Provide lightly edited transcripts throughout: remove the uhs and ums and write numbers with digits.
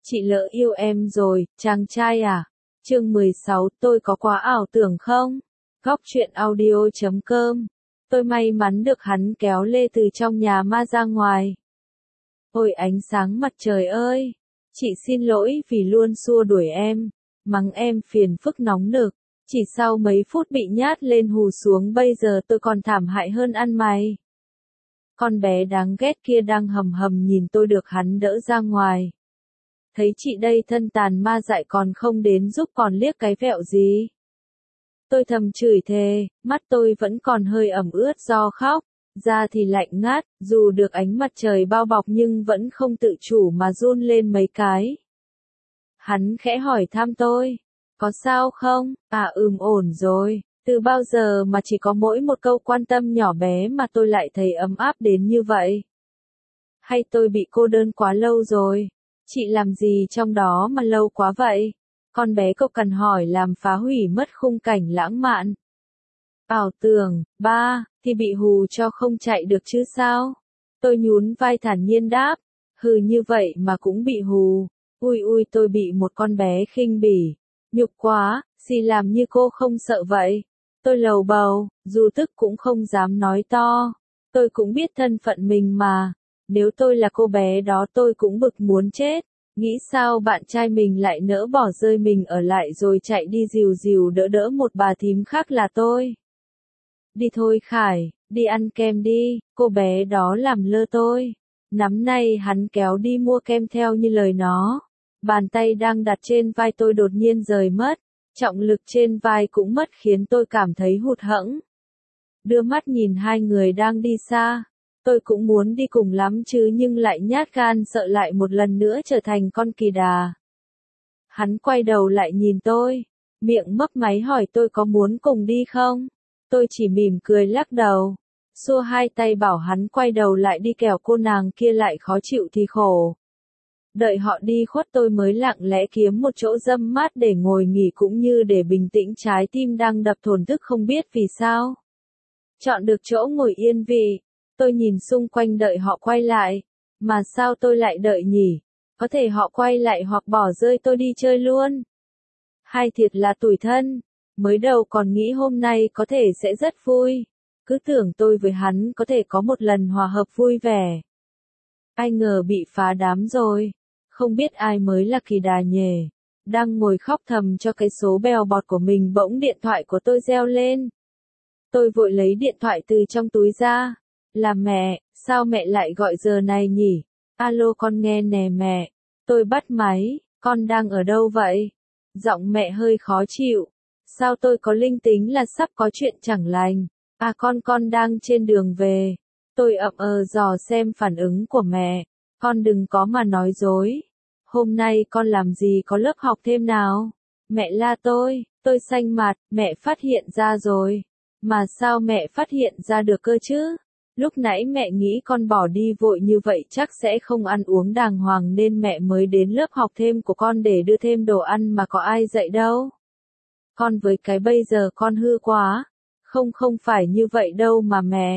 Chị lỡ yêu em rồi, chàng trai à? Chương 16, tôi có quá ảo tưởng không? Góc truyện audio.com. Tôi may mắn được hắn kéo lê từ trong nhà ma ra ngoài. Ôi ánh sáng mặt trời ơi! Chị xin lỗi vì luôn xua đuổi em, mắng em phiền phức nóng nực. Chỉ sau mấy phút bị nhát lên hù xuống bây giờ tôi còn thảm hại hơn ăn mày. Con bé đáng ghét kia đang hầm hầm nhìn tôi được hắn đỡ ra ngoài. Thấy chị đây thân tàn ma dại còn không đến giúp còn liếc cái vẹo gì. Tôi thầm chửi thề, mắt tôi vẫn còn hơi ẩm ướt do khóc, da thì lạnh ngát, dù được ánh mặt trời bao bọc nhưng vẫn không tự chủ mà run lên mấy cái. Hắn khẽ hỏi thăm tôi, có sao không? À ổn rồi, từ bao giờ mà chỉ có mỗi một câu quan tâm nhỏ bé mà tôi lại thấy ấm áp đến như vậy? Hay tôi bị cô đơn quá lâu rồi? Chị làm gì trong đó mà lâu quá vậy? Con bé cộc cằn hỏi làm phá hủy mất khung cảnh lãng mạn. Ảo tưởng, ba, thì bị hù cho không chạy được chứ sao? Tôi nhún vai thản nhiên đáp, hừ như vậy mà cũng bị hù. Ui tôi bị một con bé khinh bỉ. Nhục quá, xì làm như cô không sợ vậy. Tôi lầu bầu, dù tức cũng không dám nói to. Tôi cũng biết thân phận mình mà. Nếu tôi là cô bé đó tôi cũng bực muốn chết. Nghĩ sao bạn trai mình lại nỡ bỏ rơi mình ở lại rồi chạy đi dìu dìu đỡ đỡ một bà thím khác là tôi. Đi thôi Khải, đi ăn kem đi, cô bé đó làm lơ tôi. Nắm nay hắn kéo đi mua kem theo như lời nó. Bàn tay đang đặt trên vai tôi đột nhiên rời mất. Trọng lực trên vai cũng mất khiến tôi cảm thấy hụt hẫng. Đưa mắt nhìn hai người đang đi xa. Tôi cũng muốn đi cùng lắm chứ nhưng lại nhát gan sợ lại một lần nữa trở thành con kỳ đà. Hắn quay đầu lại nhìn tôi, miệng mấp máy hỏi tôi có muốn cùng đi không? Tôi chỉ mỉm cười lắc đầu, xua hai tay bảo hắn quay đầu lại đi kẻo cô nàng kia lại khó chịu thì khổ. Đợi họ đi khuất tôi mới lặng lẽ kiếm một chỗ râm mát để ngồi nghỉ cũng như để bình tĩnh trái tim đang đập thổn thức không biết vì sao. Chọn được chỗ ngồi yên vị. Tôi nhìn xung quanh đợi họ quay lại. Mà sao tôi lại đợi nhỉ? Có thể họ quay lại hoặc bỏ rơi tôi đi chơi luôn. Hay thiệt là tủi thân. Mới đầu còn nghĩ hôm nay có thể sẽ rất vui. Cứ tưởng tôi với hắn có thể có một lần hòa hợp vui vẻ. Ai ngờ bị phá đám rồi. Không biết ai mới là kỳ đà nhề. Đang ngồi khóc thầm cho cái số bèo bọt của mình bỗng điện thoại của tôi reo lên. Tôi vội lấy điện thoại từ trong túi ra. Là mẹ, sao mẹ lại gọi giờ này nhỉ? Alo con nghe nè mẹ. Tôi bắt máy, con đang ở đâu vậy? Giọng mẹ hơi khó chịu. Sao tôi có linh tính là sắp có chuyện chẳng lành? À con đang trên đường về. Tôi dò xem phản ứng của mẹ. Con đừng có mà nói dối. Hôm nay con làm gì có lớp học thêm nào? Mẹ la tôi xanh mặt, mẹ phát hiện ra rồi. Mà sao mẹ phát hiện ra được cơ chứ? Lúc nãy mẹ nghĩ con bỏ đi vội như vậy chắc sẽ không ăn uống đàng hoàng nên mẹ mới đến lớp học thêm của con để đưa thêm đồ ăn mà có ai dạy đâu. Con với cái bây giờ con hư quá. Không phải như vậy đâu mà mẹ.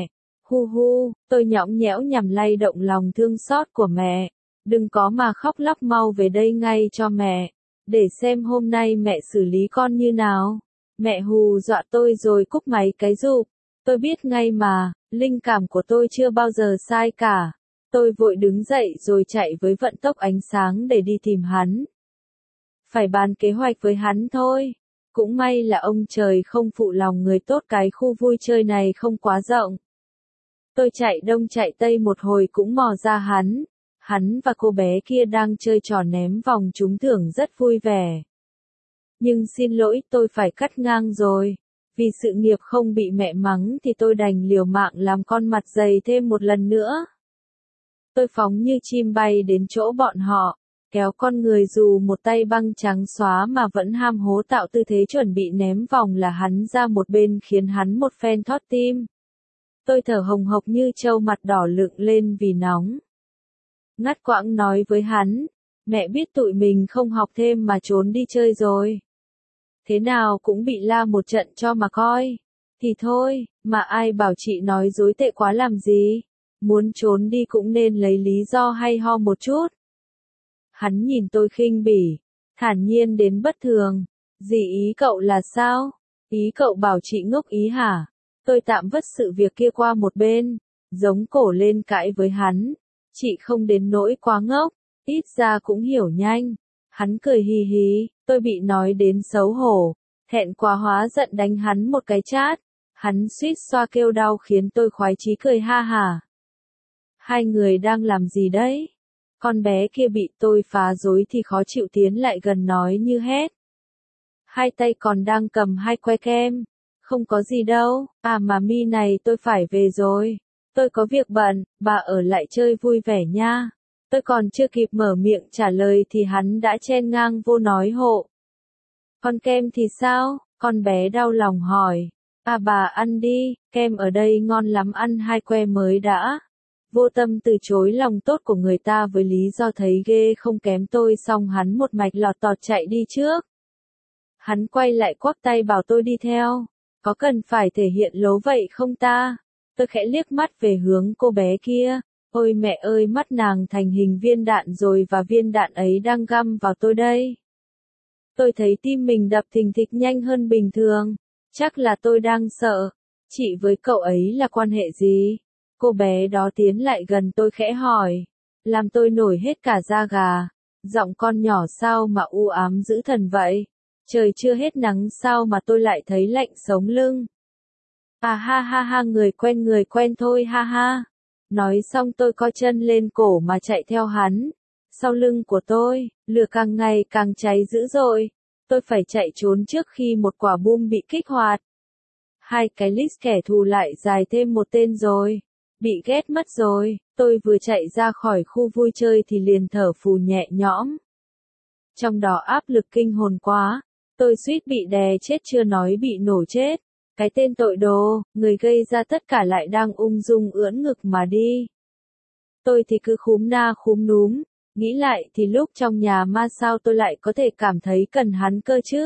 Hu, tôi nhõng nhẽo nhằm lay động lòng thương xót của mẹ. Đừng có mà khóc lóc mau về đây ngay cho mẹ. Để xem hôm nay mẹ xử lý con như nào. Mẹ hù dọa tôi rồi cúp máy cái rụp. Tôi biết ngay mà, linh cảm của tôi chưa bao giờ sai cả. Tôi vội đứng dậy rồi chạy với vận tốc ánh sáng để đi tìm hắn. Phải bàn kế hoạch với hắn thôi. Cũng may là ông trời không phụ lòng người tốt cái khu vui chơi này không quá rộng. Tôi chạy đông chạy tây một hồi cũng mò ra hắn. Hắn và cô bé kia đang chơi trò ném vòng trúng thưởng rất vui vẻ. Nhưng xin lỗi tôi phải cắt ngang rồi. Vì sự nghiệp không bị mẹ mắng thì tôi đành liều mạng làm con mặt dày thêm một lần nữa. Tôi phóng như chim bay đến chỗ bọn họ, kéo con người dù một tay băng trắng xóa mà vẫn ham hố tạo tư thế chuẩn bị ném vòng là hắn ra một bên khiến hắn một phen thót tim. Tôi thở hồng hộc như trâu mặt đỏ lựng lên vì nóng. Ngắt quãng nói với hắn, mẹ biết tụi mình không học thêm mà trốn đi chơi rồi. Thế nào cũng bị la một trận cho mà coi. Thì thôi, mà ai bảo chị nói dối tệ quá làm gì. Muốn trốn đi cũng nên lấy lý do hay ho một chút. Hắn nhìn tôi khinh bỉ, thản nhiên đến bất thường. Gì ý cậu là sao? Ý cậu bảo chị ngốc ý hả? Tôi tạm vứt sự việc kia qua một bên, giống cổ lên cãi với hắn. Chị không đến nỗi quá ngốc, ít ra cũng hiểu nhanh. Hắn cười hì hì, tôi bị nói đến xấu hổ, thẹn quá hóa giận đánh hắn một cái chát. Hắn suýt xoa kêu đau khiến tôi khoái chí cười ha hà. Hai người đang làm gì đấy? Con bé kia bị tôi phá rối thì khó chịu tiến lại gần nói như hét. Hai tay còn đang cầm hai que kem. Không có gì đâu, à mà mi này tôi phải về rồi. Tôi có việc bận, bà ở lại chơi vui vẻ nha. Tôi còn chưa kịp mở miệng trả lời thì hắn đã chen ngang vô nói hộ. Con kem thì sao? Con bé đau lòng hỏi. À bà ăn đi, kem ở đây ngon lắm, ăn hai que mới đã. Vô tâm từ chối lòng tốt của người ta với lý do thấy ghê không kém tôi, xong hắn một mạch lọt tọt chạy đi trước. Hắn quay lại quắc tay bảo tôi đi theo. Có cần phải thể hiện lố vậy không ta? Tôi khẽ liếc mắt về hướng cô bé kia. Ôi mẹ ơi, mắt nàng thành hình viên đạn rồi và viên đạn ấy đang găm vào tôi đây. Tôi thấy tim mình đập thình thịch nhanh hơn bình thường. Chắc là tôi đang sợ. Chị với cậu ấy là quan hệ gì? Cô bé đó tiến lại gần tôi khẽ hỏi. Làm tôi nổi hết cả da gà. Giọng con nhỏ sao mà u ám dữ thần vậy? Trời chưa hết nắng sao mà tôi lại thấy lạnh sống lưng. À ha ha ha, người quen thôi ha ha. Nói xong tôi co chân lên cổ mà chạy theo hắn. Sau lưng của tôi, lửa càng ngày càng cháy dữ dội. Tôi phải chạy trốn trước khi một quả bom bị kích hoạt. Hai cái list kẻ thù lại dài thêm một tên rồi. Bị ghét mất rồi. Tôi vừa chạy ra khỏi khu vui chơi thì liền thở phù nhẹ nhõm. Trong đó áp lực kinh hồn quá. Tôi suýt bị đè chết chưa nói bị nổ chết. Cái tên tội đồ, người gây ra tất cả lại đang ung dung ưỡn ngực mà đi. Tôi thì cứ khúm na khúm núm. Nghĩ lại thì lúc trong nhà ma sao tôi lại có thể cảm thấy cần hắn cơ chứ?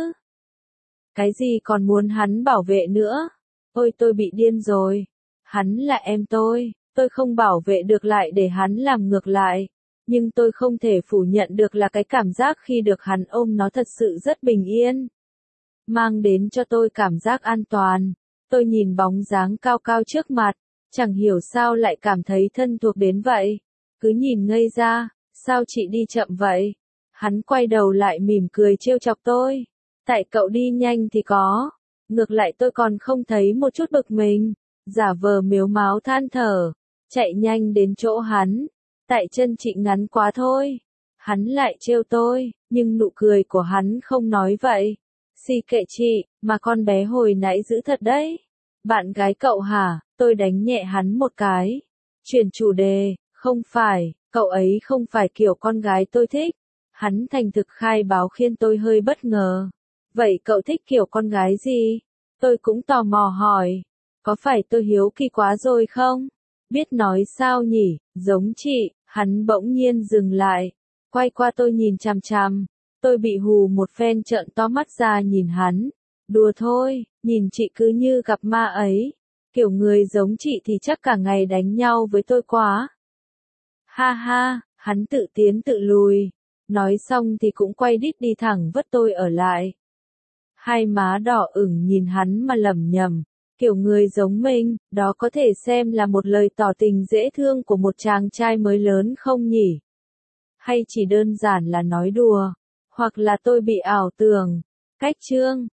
Cái gì còn muốn hắn bảo vệ nữa? Ôi tôi bị điên rồi. Hắn là em tôi không bảo vệ được lại để hắn làm ngược lại. Nhưng tôi không thể phủ nhận được là cái cảm giác khi được hắn ôm nó thật sự rất bình yên. Mang đến cho tôi cảm giác an toàn. Tôi nhìn bóng dáng cao cao trước mặt, chẳng hiểu sao lại cảm thấy thân thuộc đến vậy. Cứ nhìn ngây ra, sao chị đi chậm vậy? Hắn quay đầu lại mỉm cười trêu chọc tôi. Tại cậu đi nhanh thì có. Ngược lại tôi còn không thấy một chút bực mình. Giả vờ mếu máo than thở. Chạy nhanh đến chỗ hắn. Tại chân chị ngắn quá thôi. Hắn lại trêu tôi, nhưng nụ cười của hắn không nói vậy. Xì kệ chị, mà con bé hồi nãy dữ thật đấy. Bạn gái cậu hả? Tôi đánh nhẹ hắn một cái. Chuyển chủ đề, không phải, cậu ấy không phải kiểu con gái tôi thích. Hắn thành thực khai báo khiến tôi hơi bất ngờ. Vậy cậu thích kiểu con gái gì? Tôi cũng tò mò hỏi. Có phải tôi hiếu kỳ quá rồi không? Biết nói sao nhỉ, giống chị. Hắn bỗng nhiên dừng lại. Quay qua tôi nhìn chằm chằm. Tôi bị hù một phen trợn to mắt ra nhìn hắn. Đùa thôi, nhìn chị cứ như gặp ma ấy. Kiểu người giống chị thì chắc cả ngày đánh nhau với tôi quá. Ha ha, hắn tự tiến tự lùi. Nói xong thì cũng quay đít đi thẳng vứt tôi ở lại. Hai má đỏ ửng nhìn hắn mà lẩm nhẩm. Kiểu người giống mình, đó có thể xem là một lời tỏ tình dễ thương của một chàng trai mới lớn không nhỉ? Hay chỉ đơn giản là nói đùa? Hoặc là tôi bị ảo tưởng? Cách chương